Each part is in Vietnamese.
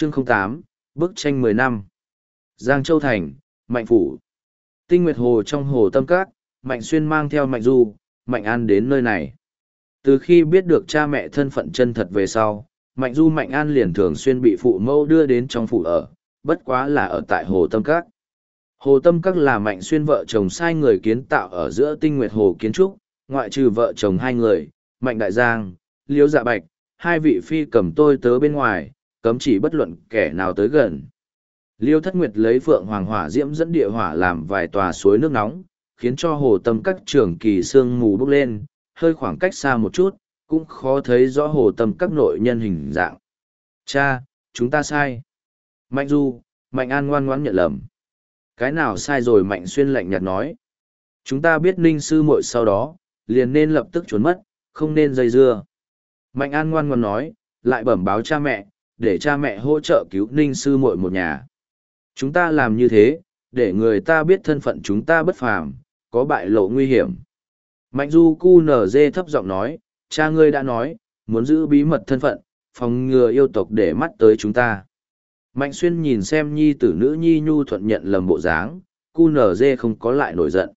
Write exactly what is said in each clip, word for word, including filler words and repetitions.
Chương không tám, bức tranh mười năm. Giang Châu Thành, Mạnh Phủ. Tinh Nguyệt Hồ trong hồ Tâm Các, Mạnh Xuyên mang theo Mạnh Du, Mạnh An đến nơi này. Từ khi biết được cha mẹ thân phận chân thật về sau, Mạnh Du Mạnh An liền thường xuyên bị phụ mẫu đưa đến trong phủ ở, bất quá là ở tại hồ Tâm Các. Hồ Tâm Các là Mạnh Xuyên vợ chồng sai người kiến tạo ở giữa Tinh Nguyệt Hồ kiến trúc, ngoại trừ vợ chồng hai người, Mạnh Đại Giang, Liễu Dạ Bạch, hai vị phi cầm tôi tớ bên ngoài, cấm chỉ bất luận kẻ nào tới gần. Liêu Thất Nguyệt lấy Phượng Hoàng Hỏa Diễm dẫn địa hỏa làm vài tòa suối nước nóng, khiến cho hồ Tâm Các trường kỳ sương mù bốc lên, hơi khoảng cách xa một chút, cũng khó thấy rõ hồ Tâm Các nội nhân hình dạng. Cha, chúng ta sai. Mạnh Du, Mạnh An ngoan ngoãn nhận lầm. Cái nào sai rồi? Mạnh Xuyên lạnh nhạt nói. Chúng ta biết Ninh sư muội sau đó, liền nên lập tức trốn mất, không nên dây dưa. Mạnh An ngoan ngoãn nói, lại bẩm báo cha mẹ, để cha mẹ hỗ trợ cứu Ninh sư muội một nhà. Chúng ta làm như thế, để người ta biết thân phận chúng ta bất phàm, có bại lộ nguy hiểm. Mạnh Du cu nở dê thấp giọng nói, cha ngươi đã nói, muốn giữ bí mật thân phận, phòng ngừa yêu tộc để mắt tới chúng ta. Mạnh Xuyên nhìn xem nhi tử nữ nhi nhu thuận nhận lầm bộ dáng, cu nở dê không có lại nổi giận.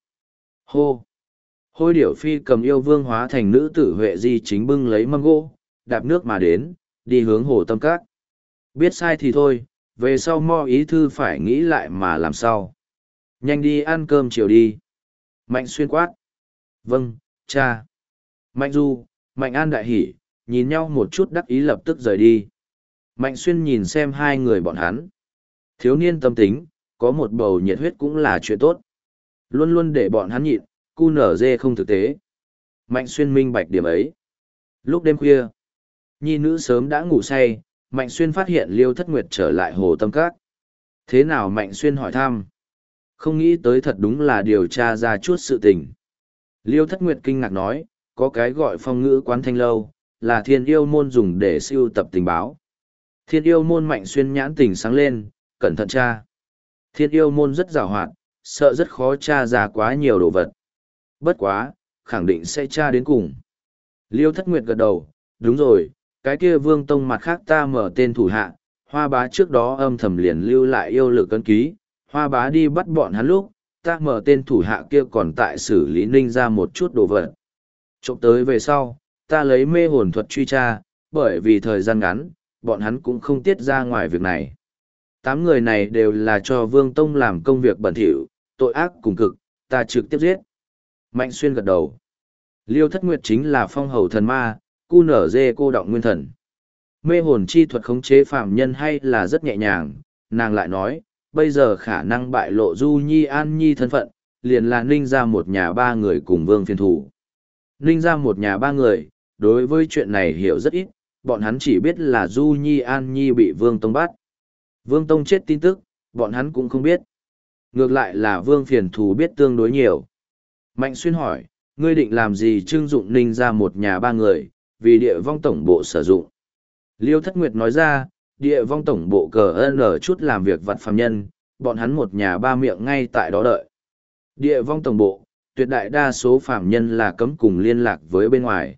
Hô! Hôi điểu phi cầm yêu vương hóa thành nữ tử Huệ Di chính bưng lấy mâm gỗ, đạp nước mà đến, đi hướng hồ Tâm Các. Biết sai thì thôi, về sau mo ý thư phải nghĩ lại mà làm sao. Nhanh đi ăn cơm chiều đi. Mạnh Xuyên quát. Vâng, cha. Mạnh Du, Mạnh An đại hỉ, nhìn nhau một chút đắc ý lập tức rời đi. Mạnh Xuyên nhìn xem hai người bọn hắn. Thiếu niên tâm tính, có một bầu nhiệt huyết cũng là chuyện tốt. Luôn luôn để bọn hắn nhịn, cu nở dê không thực tế. Mạnh Xuyên minh bạch điểm ấy. Lúc đêm khuya, nhi nữ sớm đã ngủ say, Mạnh Xuyên phát hiện Liêu Thất Nguyệt trở lại hồ Tâm Các. Thế nào? Mạnh Xuyên hỏi thăm. Không nghĩ tới thật đúng là điều tra ra chút sự tình. Liêu Thất Nguyệt kinh ngạc nói, có cái gọi phong ngữ quán thanh lâu, là thiên yêu môn dùng để siêu tập tình báo. Thiên yêu môn? Mạnh Xuyên nhãn tình sáng lên, cẩn thận tra. Thiên yêu môn rất giàu hoạt, sợ rất khó tra ra quá nhiều đồ vật. Bất quá, khẳng định sẽ tra đến cùng. Liêu Thất Nguyệt gật đầu, đúng rồi, cái kia Vương Tông mặt khác ta mở tên thủ hạ, Hoa Bá trước đó âm thầm liền lưu lại yêu lực ấn ký, Hoa Bá đi bắt bọn hắn lúc, ta mở tên thủ hạ kia còn tại xử lý ninh ra một chút đồ vật. Trộm tới về sau, ta lấy mê hồn thuật truy tra, bởi vì thời gian ngắn, bọn hắn cũng không tiết ra ngoài việc này. Tám người này đều là cho Vương Tông làm công việc bẩn thỉu, tội ác cùng cực, ta trực tiếp giết. Mạnh Xuyên gật đầu. Liêu Thất Nguyệt chính là phong hầu thần ma, cu nở dê cô động nguyên thần. Mê hồn chi thuật khống chế phạm nhân hay là rất nhẹ nhàng, nàng lại nói, bây giờ khả năng bại lộ Du Nhi An Nhi thân phận, liền là ninh ra một nhà ba người cùng Vương phiên thủ. Ninh ra một nhà ba người, đối với chuyện này hiểu rất ít, bọn hắn chỉ biết là Du Nhi An Nhi bị Vương Tông bắt. Vương Tông chết tin tức, bọn hắn cũng không biết. Ngược lại là Vương phiền thù biết tương đối nhiều. Mạnh Xuyên hỏi, ngươi định làm gì trưng dụng ninh ra một nhà ba người, vì địa vong tổng bộ sử dụng. Liêu Thất Nguyệt nói ra, địa vong tổng bộ cờ ơn ở chút làm việc vặt phàm nhân, bọn hắn một nhà ba miệng ngay tại đó đợi. Địa vong tổng bộ, tuyệt đại đa số phàm nhân là cấm cùng liên lạc với bên ngoài.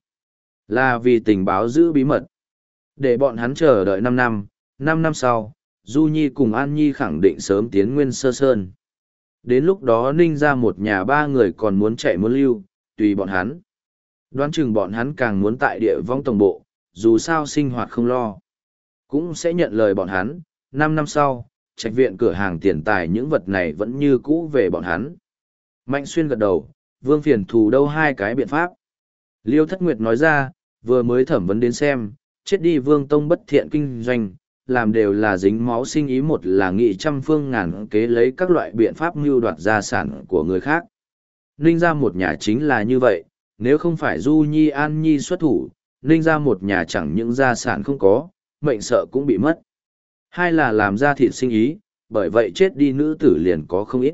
Là vì tình báo giữ bí mật. Để bọn hắn chờ đợi năm năm, năm năm sau, Du Nhi cùng An Nhi khẳng định sớm tiến Nguyên Sơ Sơn. Đến lúc đó ninh ra một nhà ba người còn muốn chạy muốn lưu, tùy bọn hắn. Đoán chừng bọn hắn càng muốn tại địa vong tổng bộ, dù sao sinh hoạt không lo. Cũng sẽ nhận lời bọn hắn, năm năm sau, trạch viện cửa hàng tiền tài những vật này vẫn như cũ về bọn hắn. Mạnh Xuyên gật đầu, Vương phiền thù đâu hai cái biện pháp. Liêu Thất Nguyệt nói ra, vừa mới thẩm vấn đến xem, chết đi Vương Tông bất thiện kinh doanh, làm đều là dính máu sinh ý, một là nghị trăm phương ngàn kế lấy các loại biện pháp mưu đoạt gia sản của người khác. Ninh ra một nhà chính là như vậy, nếu không phải Du Nhi An Nhi xuất thủ, ninh ra một nhà chẳng những gia sản không có, mệnh sợ cũng bị mất. Hai là làm ra thịt sinh ý, bởi vậy chết đi nữ tử liền có không ít.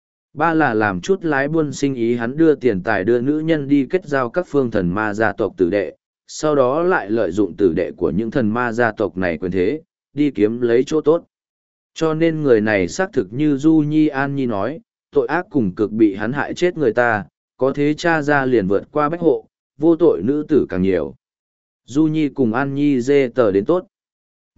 Ba là làm chút lái buôn sinh ý, hắn đưa tiền tài đưa nữ nhân đi kết giao các phương thần ma gia tộc tử đệ, sau đó lại lợi dụng tử đệ của những thần ma gia tộc này quyền thế, đi kiếm lấy chỗ tốt. Cho nên người này xác thực như Du Nhi An Nhi nói, tội ác cùng cực bị hắn hại chết người ta, có thế cha ra liền vượt qua bách hộ, vô tội nữ tử càng nhiều. Du Nhi cùng An Nhi dê tờ đến tốt.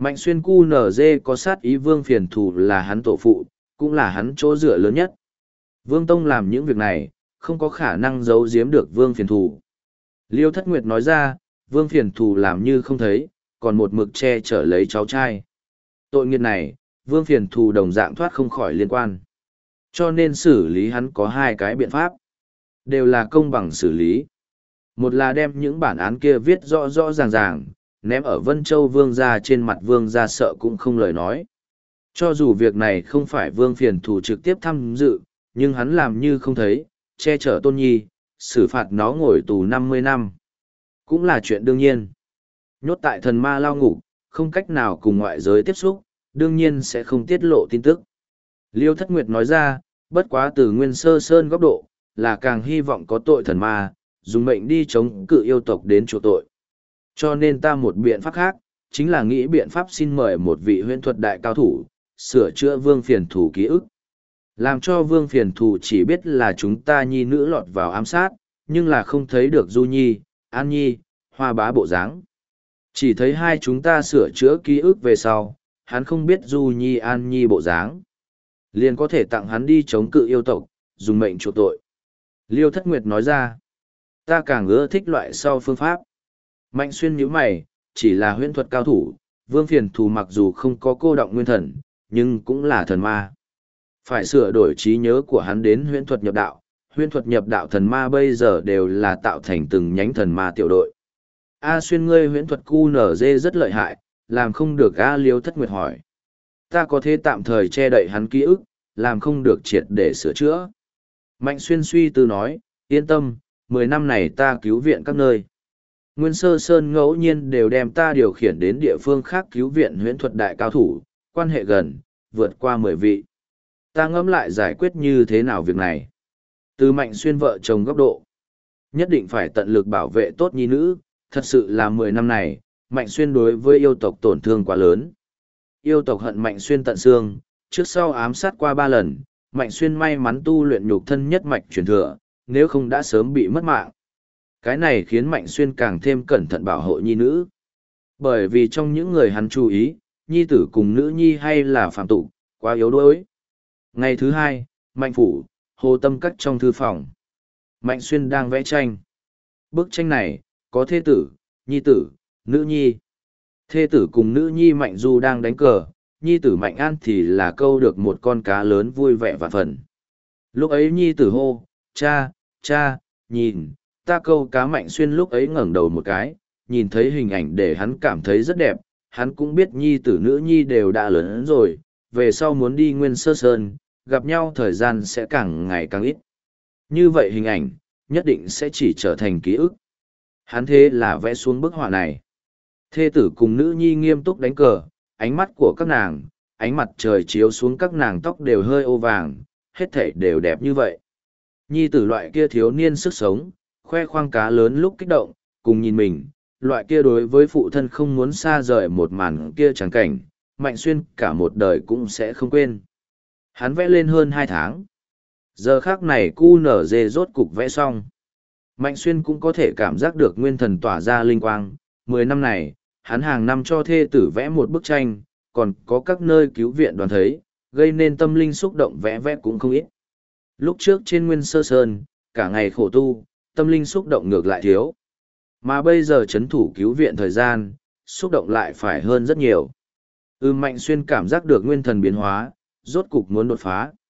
Mạnh xuyên cu nở dê có sát ý Vương Phiền Thù là hắn tổ phụ, cũng là hắn chỗ dựa lớn nhất. Vương Tông làm những việc này, không có khả năng giấu giếm được Vương Phiền Thù. Liêu Thất Nguyệt nói ra, Vương Phiền Thù làm như không thấy, còn một mực che chở lấy cháu trai. Tội nghiệt này, Vương Phiền Thù đồng dạng thoát không khỏi liên quan. Cho nên xử lý hắn có hai cái biện pháp. Đều là công bằng xử lý. Một là đem những bản án kia viết rõ rõ ràng ràng, ném ở Vân Châu Vương gia trên mặt Vương gia sợ cũng không lời nói. Cho dù việc này không phải Vương Phiền Thù trực tiếp tham dự, nhưng hắn làm như không thấy, che chở Tôn Nhi, xử phạt nó ngồi tù năm mươi năm. Cũng là chuyện đương nhiên. Nhốt tại thần ma lao ngục, không cách nào cùng ngoại giới tiếp xúc, đương nhiên sẽ không tiết lộ tin tức. Liêu Thất Nguyệt nói ra, bất quá từ Nguyên Sơ Sơn góc độ, là càng hy vọng có tội thần ma, dùng mệnh đi chống cự yêu tộc đến chỗ tội. Cho nên ta một biện pháp khác, chính là nghĩ biện pháp xin mời một vị huyễn thuật đại cao thủ, sửa chữa Vương Phiền Thù ký ức. Làm cho Vương Phiền Thù chỉ biết là chúng ta nhi nữ lọt vào ám sát, nhưng là không thấy được Du Nhi, An Nhi, Hoa Bá bộ dáng. Chỉ thấy hai chúng ta sửa chữa ký ức về sau, hắn không biết Du Nhi An Nhi bộ dáng. Liền có thể tặng hắn đi chống cự yêu tộc, dùng mệnh chuộc tội. Liêu Thất Nguyệt nói ra, ta càng ưa thích loại sau phương pháp. Mạnh xuyên nhíu mày, chỉ là huyễn thuật cao thủ, Vương Phiền Thù mặc dù không có cô động nguyên thần, nhưng cũng là thần ma. Phải sửa đổi trí nhớ của hắn đến huyễn thuật nhập đạo, huyễn thuật nhập đạo thần ma bây giờ đều là tạo thành từng nhánh thần ma tiểu đội. A xuyên ngươi huyễn thuật cu nở dê rất lợi hại, làm không được A Liêu Thất Nguyệt hỏi. Ta có thể tạm thời che đậy hắn ký ức, làm không được triệt để sửa chữa. Mạnh xuyên suy tư nói, yên tâm, mười năm này ta cứu viện các nơi. Nguyên Sơ Sơn ngẫu nhiên đều đem ta điều khiển đến địa phương khác cứu viện huyễn thuật đại cao thủ, quan hệ gần, vượt qua mười vị. Ta ngẫm lại giải quyết như thế nào việc này. Từ Mạnh xuyên vợ chồng góc độ, nhất định phải tận lực bảo vệ tốt nhi nữ, thật sự là mười năm này, Mạnh xuyên đối với yêu tộc tổn thương quá lớn. Yêu tộc hận Mạnh xuyên tận xương, trước sau ám sát qua ba lần, Mạnh xuyên may mắn tu luyện nhục thân nhất mạch truyền thừa, nếu không đã sớm bị mất mạng. Cái này khiến Mạnh xuyên càng thêm cẩn thận bảo hộ nhi nữ. Bởi vì trong những người hắn chú ý, nhi tử cùng nữ nhi hay là phạm tục, quá yếu đuối. Ngày thứ hai, Mạnh phủ, Hồ Tâm Các trong thư phòng. Mạnh xuyên đang vẽ tranh. Bức tranh này, có thê tử, nhi tử, nữ nhi. Thê tử cùng nữ nhi Mạnh Du đang đánh cờ, nhi tử Mạnh An thì là câu được một con cá lớn vui vẻ và phần. Lúc ấy nhi tử hô, cha, cha, nhìn, ta câu cá. Mạnh xuyên lúc ấy ngẩng đầu một cái, nhìn thấy hình ảnh để hắn cảm thấy rất đẹp, hắn cũng biết nhi tử nữ nhi đều đã lớn rồi, về sau muốn đi Nguyên Sơ Sơn, gặp nhau thời gian sẽ càng ngày càng ít. Như vậy hình ảnh, nhất định sẽ chỉ trở thành ký ức. Hắn thế là vẽ xuống bức họa này. Thê tử cùng nữ nhi nghiêm túc đánh cờ, ánh mắt của các nàng, ánh mặt trời chiếu xuống các nàng tóc đều hơi ô vàng, hết thảy đều đẹp như vậy. Nhi tử loại kia thiếu niên sức sống, khoe khoang cá lớn lúc kích động, cùng nhìn mình, loại kia đối với phụ thân không muốn xa rời một màn kia chẳng cảnh, Mạnh xuyên cả một đời cũng sẽ không quên. Hắn vẽ lên hơn hai tháng. Giờ khác này cu nở dê rốt cục vẽ xong. Mạnh xuyên cũng có thể cảm giác được nguyên thần tỏa ra linh quang. Mười năm này, hắn hàng năm cho thê tử vẽ một bức tranh, còn có các nơi cứu viện đoàn thấy, gây nên tâm linh xúc động vẽ vẽ cũng không ít. Lúc trước trên Nguyên Sơ Sơn, cả ngày khổ tu, tâm linh xúc động ngược lại thiếu. Mà bây giờ chấn thủ cứu viện thời gian, xúc động lại phải hơn rất nhiều. Ư Mạnh xuyên cảm giác được nguyên thần biến hóa, rốt cục muốn đột phá.